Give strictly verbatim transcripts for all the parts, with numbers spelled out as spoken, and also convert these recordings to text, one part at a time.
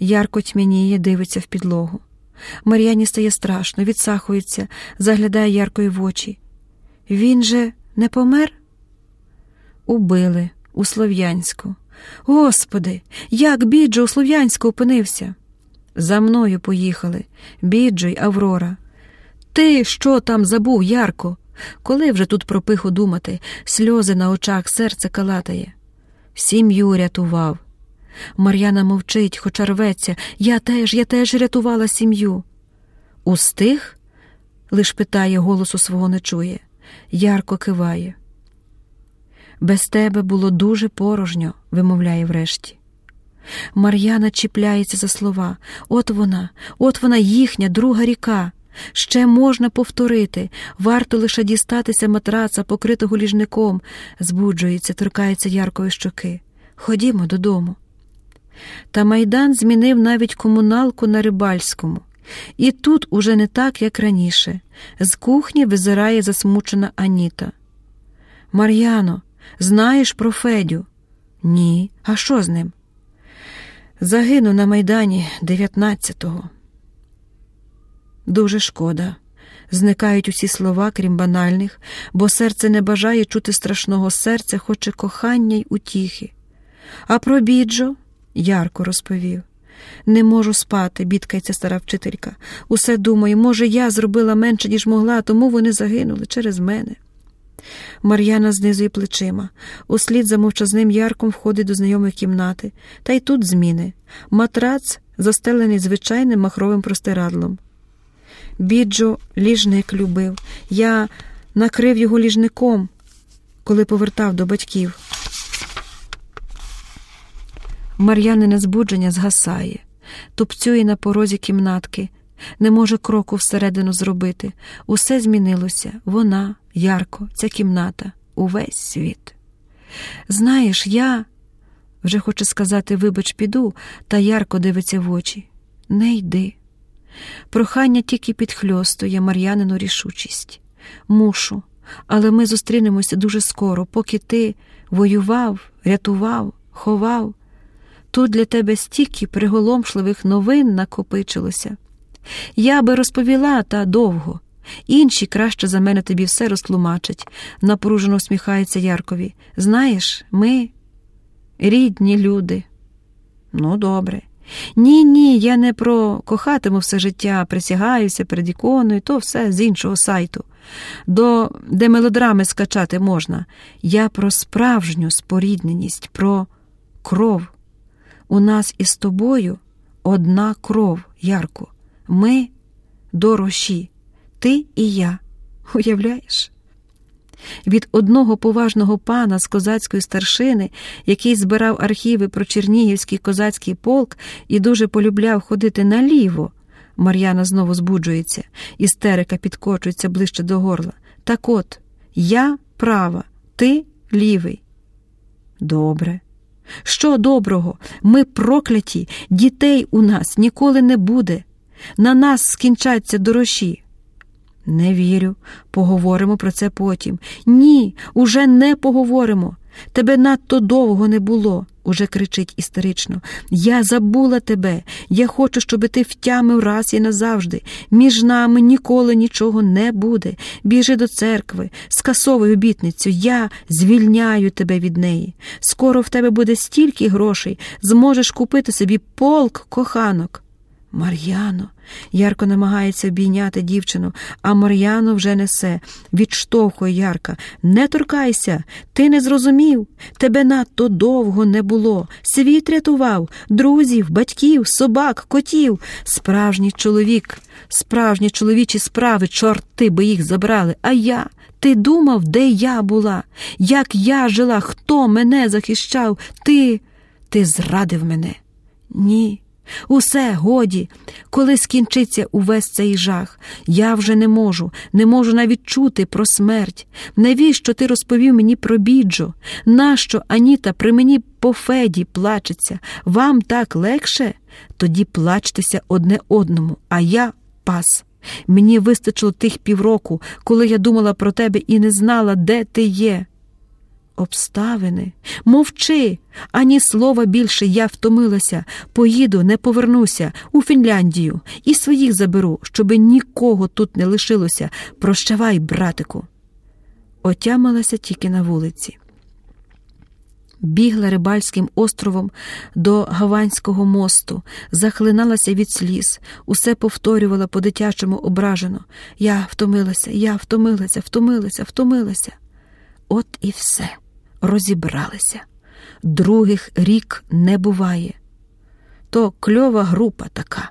Ярко тьмяніє, дивиться в підлогу. Мар'яні стає страшно, відсахується, заглядає Яркові в очі. Він же не помер? Убили у Слов'янську. Господи, як Біджо у Слов'янську опинився? За мною поїхали, Біджо й Аврора. Ти що там забув, Ярко? Коли вже тут про пиху думати? Сльози на очах, серце калатає. Сім'ю рятував. Мар'яна мовчить, хоча рветься. Я теж, я теж рятувала сім'ю. Устиг? Лиш питає, голосу свого не чує. Ярко киває. Без тебе було дуже порожньо, вимовляє врешті. Мар'яна чіпляється за слова. От вона, от вона їхня друга ріка. Ще можна повторити, варто лише дістатися матраца, покритого ліжником. Збуджується, торкається Яркові щоки. Ходімо додому. Та Майдан змінив навіть комуналку на Рибальському. І тут уже не так, як раніше. З кухні визирає засмучена Аніта. Мар'яно, знаєш про Федю? Ні. А що з ним? Загинув на Майдані дев'ятнадцятого. Дуже шкода. Зникають усі слова, крім банальних, бо серце не бажає чути страшного, серця хоче кохання й утіхи. А про Біджо Ярко розповів. Не можу спати, бідкається стара вчителька. Усе думаю, може, я зробила менше, ніж могла, тому вони загинули через мене. Мар'яна знизує плечима. Услід за мовчазним Ярком входить до знайомої кімнати. Та й тут зміни. Матрац застелений звичайним махровим простирадлом. Біджо ліжник любив. Я накрив його ліжником, коли повертав до батьків. Мар'янине збудження згасає. Тупцює на порозі кімнатки. Не може кроку всередину зробити. Усе змінилося. Вона, Ярко, ця кімната, увесь світ. Знаєш, я... Вже хоче сказати, вибач, піду, та Ярко дивиться в очі. Не йди. Прохання тільки підхльостує Мар'янину рішучість. Мушу, але ми зустрінемося дуже скоро, поки ти воював, рятував, ховав. Тут для тебе стільки приголомшливих новин накопичилося. Я би розповіла, та довго. Інші краще за мене тобі все розтлумачать. Напружено усміхається Яркові. Знаєш, ми рідні люди. Ну, добре. Ні-ні, я не про кохатиму все життя, присягаюся перед іконою, то все з іншого сайту. До де мелодрами скачати можна. Я про справжню спорідненість, про кров. У нас із тобою одна кров, Ярко. Ми дорожчі. Ти і я. Уявляєш? Від одного поважного пана з козацької старшини, який збирав архіви про Чернігівський козацький полк і дуже полюбляв ходити наліво, Мар'яна знову збуджується, істерика підкочується ближче до горла. Так от, я права, ти лівий. Добре. Що доброго? Ми прокляті, дітей у нас ніколи не буде. На нас скінчаться дорожчі. Не вірю. Поговоримо про це потім. Ні, уже не поговоримо. Тебе надто довго не було, уже кричить істерично. Я забула тебе. Я хочу, щоб ти втямив раз і назавжди. Між нами ніколи нічого не буде. Біжи до церкви, скасовуй обітницю. Я звільняю тебе від неї. Скоро в тебе буде стільки грошей, зможеш купити собі полк коханок. Мар'яно. Ярко намагається обійняти дівчину, а Мар'яно вже несе, відштовхує Ярка. Не торкайся, ти не зрозумів, тебе надто довго не було. Світ рятував, друзів, батьків, собак, котів. Справжній чоловік, справжні чоловічі справи, чорти би їх забрали. А я? Ти думав, де я була? Як я жила? Хто мене захищав? Ти, ти зрадив мене. Ні. Усе, годі, коли скінчиться увесь цей жах. Я вже не можу, не можу навіть чути про смерть. Навіщо ти розповів мені про Біджо? Нащо Аніта при мені по Феді плачеться? Вам так легше? Тоді плачтеся одне одному, а я пас. Мені вистачило тих півроку, коли я думала про тебе і не знала, де ти є. Обставини. Мовчи! Ані слова більше, я втомилася. Поїду, не повернуся, у Фінляндію. І своїх заберу, щоби нікого тут не лишилося. Прощавай, братику. Отямилася тільки на вулиці. Бігла Рибальським островом до Гаванського мосту, захлиналася від сліз, усе повторювала по-дитячому ображено. Я втомилася, я втомилася, втомилася, втомилася. От і все. Розібралися. Других рік не буває. То кльова група така.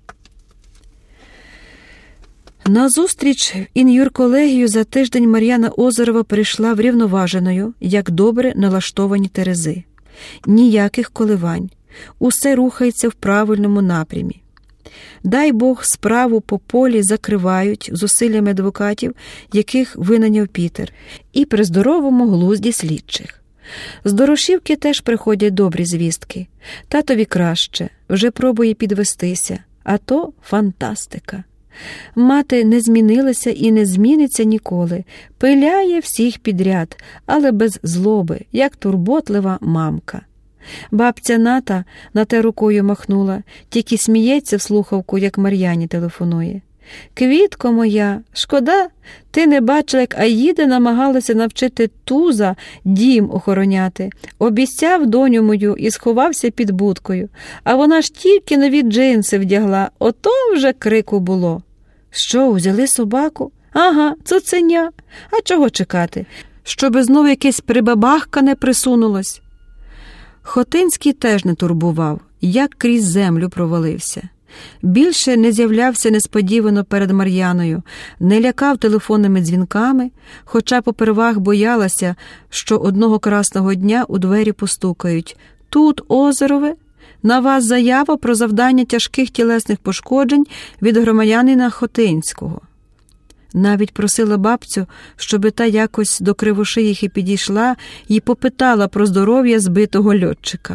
На зустріч в ін'юрколегію за тиждень Мар'яна Озерова прийшла врівноваженою, як добре налаштовані терези. Ніяких коливань. Усе рухається в правильному напрямі. Дай Бог, справу по полі закривають зусиллями адвокатів, яких винайняв Пітер, і при здоровому глузді слідчих. З Дорошівки теж приходять добрі звістки. Татові краще, вже пробує підвестися, а то фантастика. Мати не змінилася і не зміниться ніколи, пиляє всіх підряд, але без злоби, як турботлива мамка. Бабця Ната на те рукою махнула, тільки сміється в слухавку, як Мар'яні телефонує. «Квітко моя, шкода, ти не бачила, як Аїда намагалася навчити Туза дім охороняти. Обіцяв доню мою і сховався під будкою. А вона ж тільки нові джинси вдягла, ото вже крику було». «Що, узяли собаку?» «Ага, цуценя. А чого чекати? Щоби знову якесь прибабахкане присунулось». Хотинський теж не турбував, як крізь землю провалився. Більше не з'являвся несподівано перед Мар'яною, не лякав телефонними дзвінками, хоча попервах боялася, що одного красного дня у двері постукають. «Тут, Озерове, на вас заява про завдання тяжких тілесних пошкоджень від громадянина Хотинського». Навіть просила бабцю, щоби та якось до Кривошиїхи підійшла і попитала про здоров'я збитого льотчика.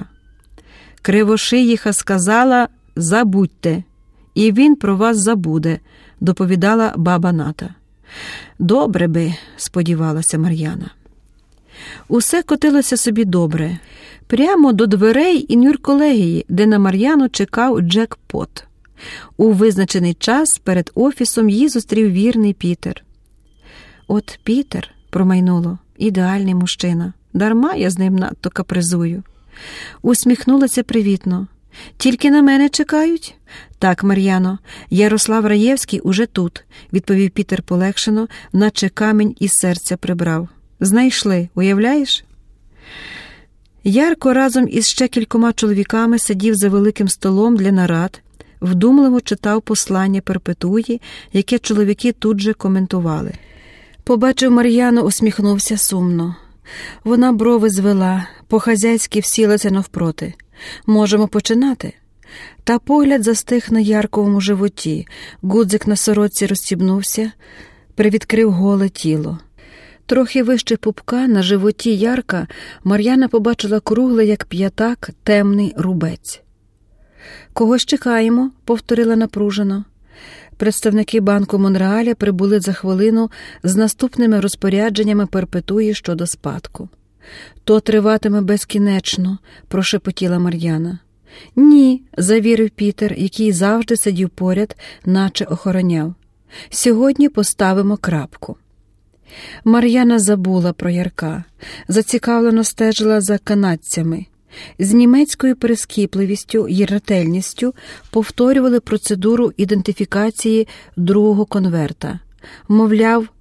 Кривошиїха сказала: «Забудьте, і він про вас забуде», – доповідала баба Ната. «Добре би», – сподівалася Мар'яна. Усе котилося собі добре. Прямо до дверей ін'юрколегії, де на Мар'яну чекав джекпот. У визначений час перед офісом її зустрів вірний Пітер. «От Пітер», – промайнуло, – «ідеальний мужчина. Дарма я з ним надто капризую». Усміхнулася привітно. «Тільки на мене чекають?» «Так, Мар'яно, Ярослав Раєвський уже тут», – відповів Пітер полегшено, наче камінь із серця прибрав. «Знайшли, уявляєш?» Ярко разом із ще кількома чоловіками сидів за великим столом для нарад, вдумливо читав послання Перпетуї, яке чоловіки тут же коментували. Побачив Мар'яну, усміхнувся сумно. Вона брови звела, по-хазяйськи всілася навпроти. «Можемо починати?» Та погляд застиг на Ярковому животі, гудзик на сорочці розстібнувся, привідкрив голе тіло. Трохи вище пупка на животі Ярка Мар'яна побачила круглий, як п'ятак, темний рубець. «Когось чекаємо», – повторила напружено. Представники банку Монреаля прибули за хвилину з наступними розпорядженнями Перпетуї щодо спадку. «То триватиме безкінечно», – прошепотіла Мар'яна. «Ні», – завірив Пітер, який завжди сидів поряд, наче охороняв. «Сьогодні поставимо крапку». Мар'яна забула про Ярка, зацікавлено стежила за канадцями. З німецькою прискіпливістю й ретельністю повторювали процедуру ідентифікації другого конверта. Мовляв,